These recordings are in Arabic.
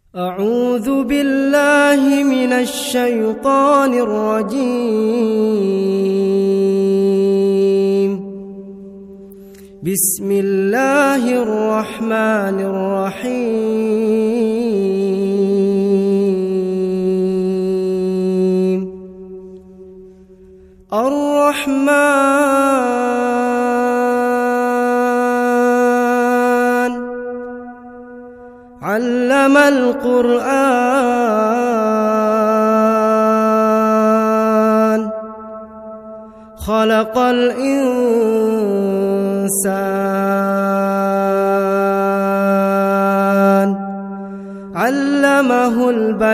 أعوذ بالله من الشيطان الرجيم. بسم الله الرحمن الرحيم. الرحمن علم القرآن خلق الإنسان علمه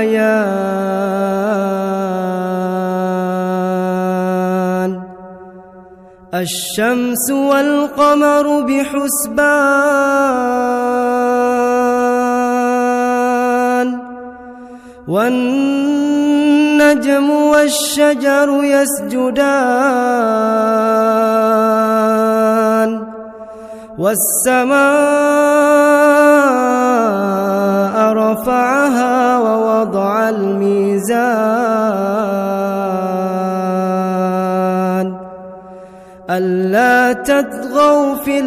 البيان. الشمس والقمر بحسبان والنجم والشجر يسجدان والسماء رفعها ووضع الميزان ألا تطغوا في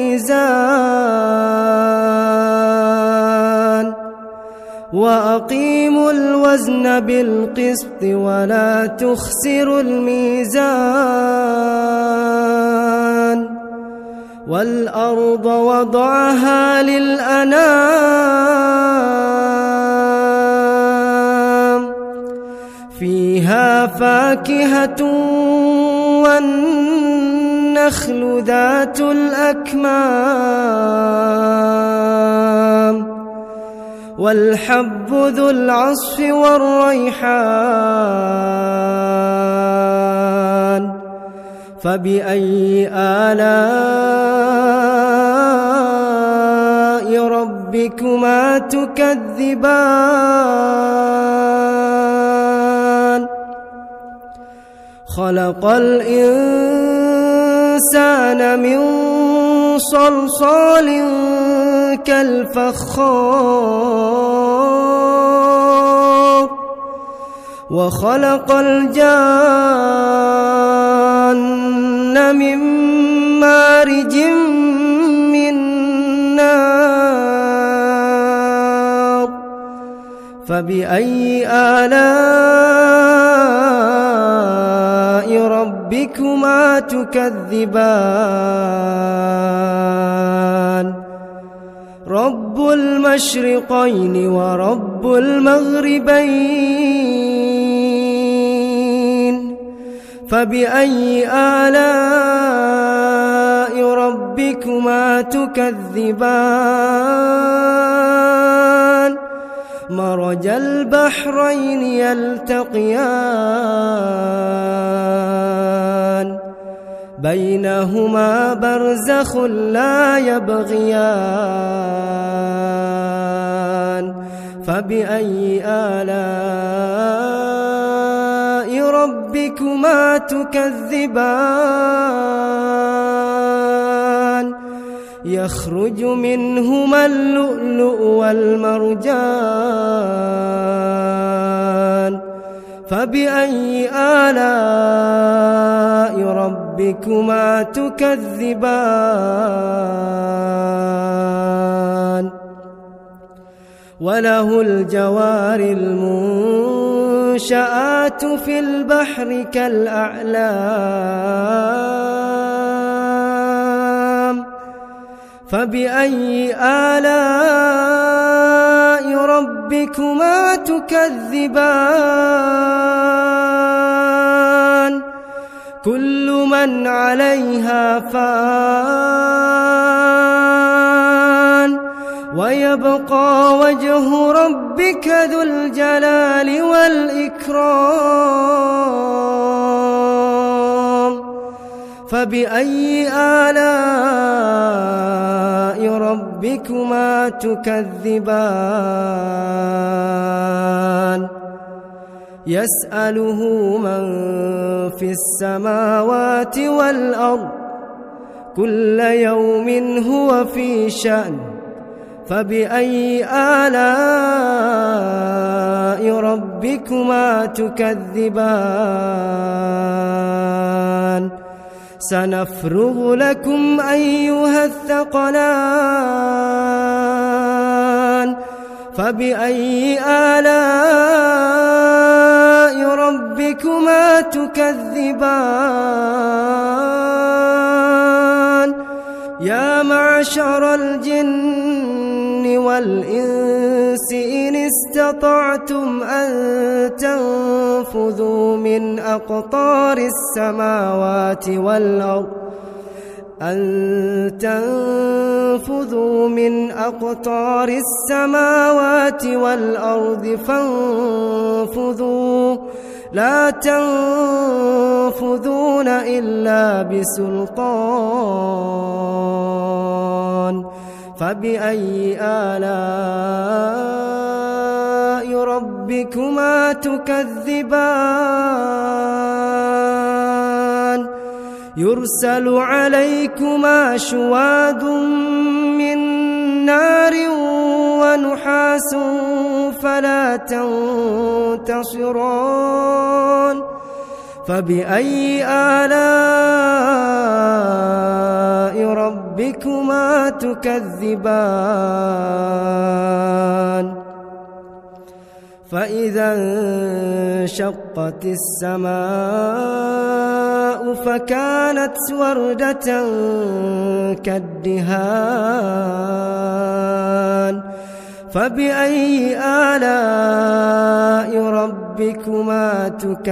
الميزان وأقيموا الوزن بالقسط ولا تخسروا الميزان. والأرض وضعها للأنام فيها فاكهة والنخل ذات الأكمام والحب ذو العصف والريحان. فبأي آلاء ربكما تكذبان. خلق الإنسان من صلصال كالفخار وخلق الجان من مارج من نار. فبأي آلاء ربكما تكذبان. رب المشرقين ورب المغربين. فبأي آلاء ربكما تكذبان. مرج البحرين يلتقيان بينهما برزخ لا يبغيان. فبأي آلاء ربكما تكذبان. يخرج منهما اللؤلؤ والمرجان. فبأي آلاء ربكما تكذبان. وله الجوار المنشآت في البحر كالأعلام. فبأي آلاء ربكما تكذبان. كل من عليها فان ويبقى وجه ربك ذو الجلال والإكرام. فبأي آلاء ربكما تكذبان. يسأله من في السماوات والأرض كل يوم هو في شأن. فبأي آلاء ربكما تكذبان سنفرغ لكم أيها الثقلان فبأي آلاء ربكما تكذبان يا معشر الجن والإنس إن استطعتم أن تنفذوا من أقطار السماوات والأرض فانفذوا لا تنفذون إلا بسلطان فبأي آلاء ربكما تكذبان يرسل عليكما شواظ من نار ونحاس فلا تنتصران فبأي آلاء ربكما تكذبان فإذا انشقت السماء فكانت وردة كالدهان فبأي آلاء ربكما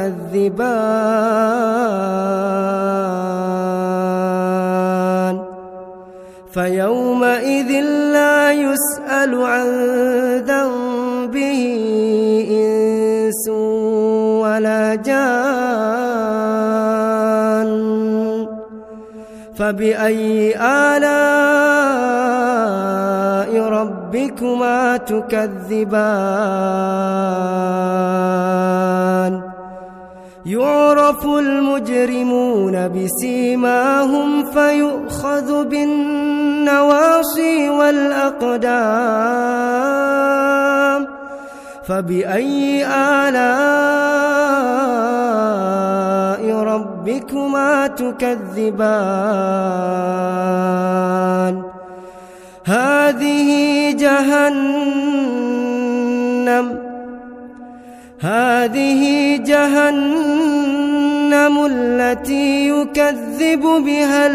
تكذبان فيومئذ لا يسأل عن ذنبه إنس ولا جان فبأي آلاء ربكما تكذبان يعرف المجرمون بسيماهم فيؤخذ بالنواصي والأقدام فبأي آلاء ربكما تكذبان هذه جهنم التي يكذب بها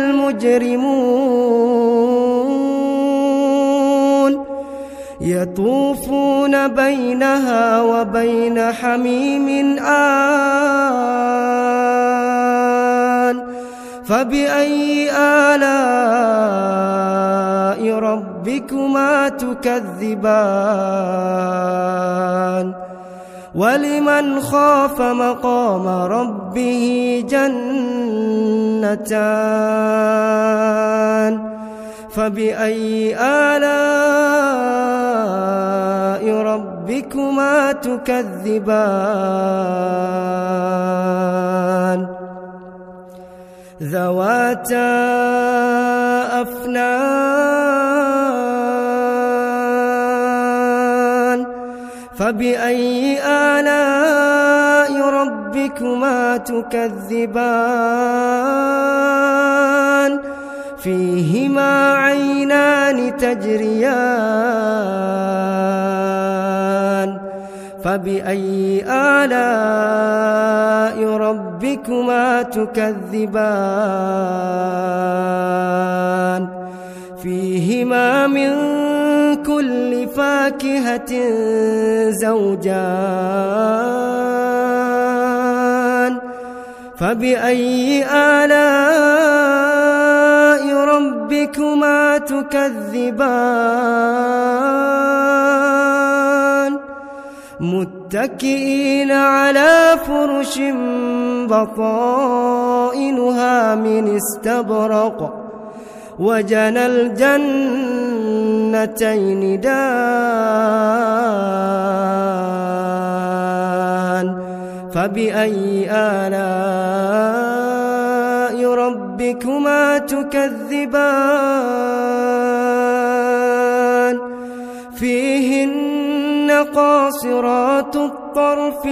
المجرمون يطوفون بينها وبين حميم آن فبأي آلاء ربكما تكذبان ولمن خاف مقام ربه جنتان فبأي آلاء ربكما تكذبان ذواتا أفنان فبأي آلاء ربكما تكذبان فيهما عينان تجريان فبأي آلاء ربكما تكذبان فيهما من كل فاكهة زوجان فبأي آلاء ربكما تكذبان متكئين على فرش بطائنها من استبرق وجنى الجنتين دان فبأي آلاء ربكما تكذبان فيهن قاصرات الطرف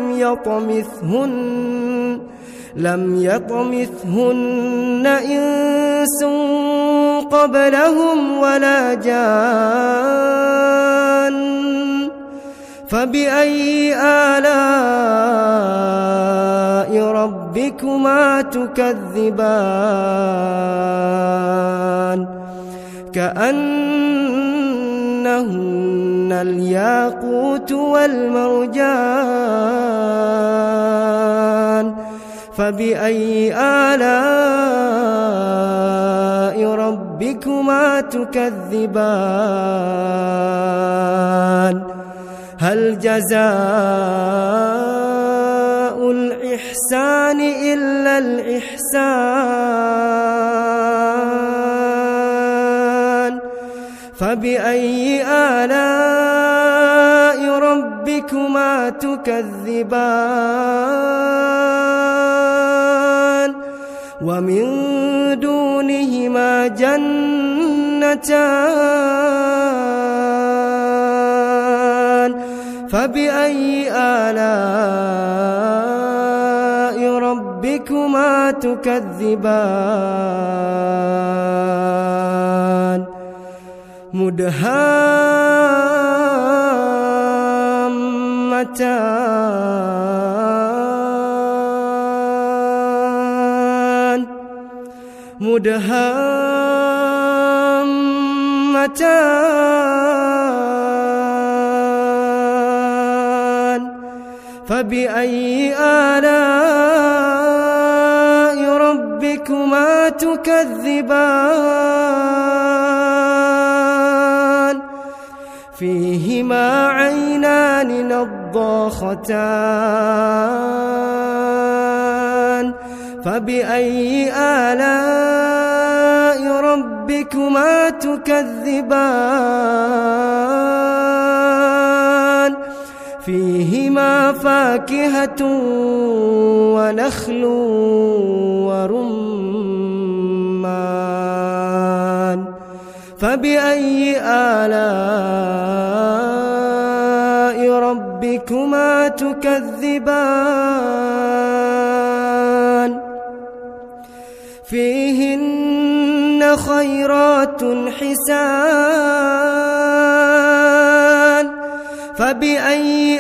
لم يطمثهن إنس قبلهم ولا جان فبأي آلاء ربكما تكذبان كأنهن الياقوت والمرجان فبأي آلاء ربكما تكذبان هل جزاء الإحسان إلا الإحسان فبأي آلاء ربكما تكذبان ومن دونهما جنتان فبأي آلاء ربكما تكذبان مدهامتان فبأي آلاء ربكما تكذبان فيهما عينان نضاختان فبأي آلاء ربكما تكذبان فيهما فاكهة ونخل ورمان فبأي آلاء ربكما تكذبان فيهن خيرات حسان فبأي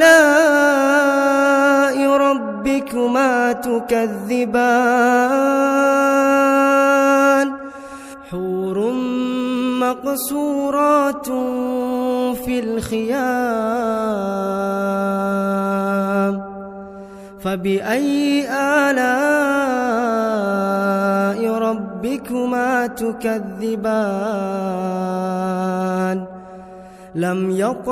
آلاء ربكما تكذبان حور مقصورات في الخيام فبأي آلاء ربكما تكذبان لم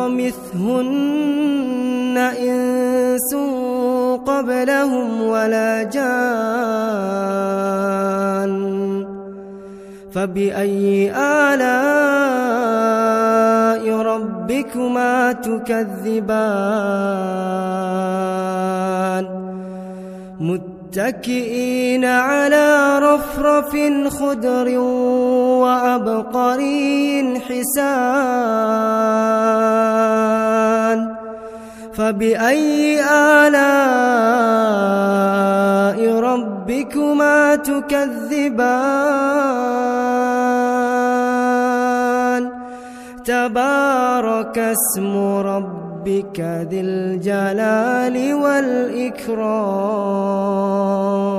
يطمثهن إنس قبلهم ولا جان فبأي آلاء ربكما تكذبان متكئين على رفرف خضر وعبقري حسان فبأي آلاء ربكما تكذبان تبارك اسم ربك ذي الجلال والإكرام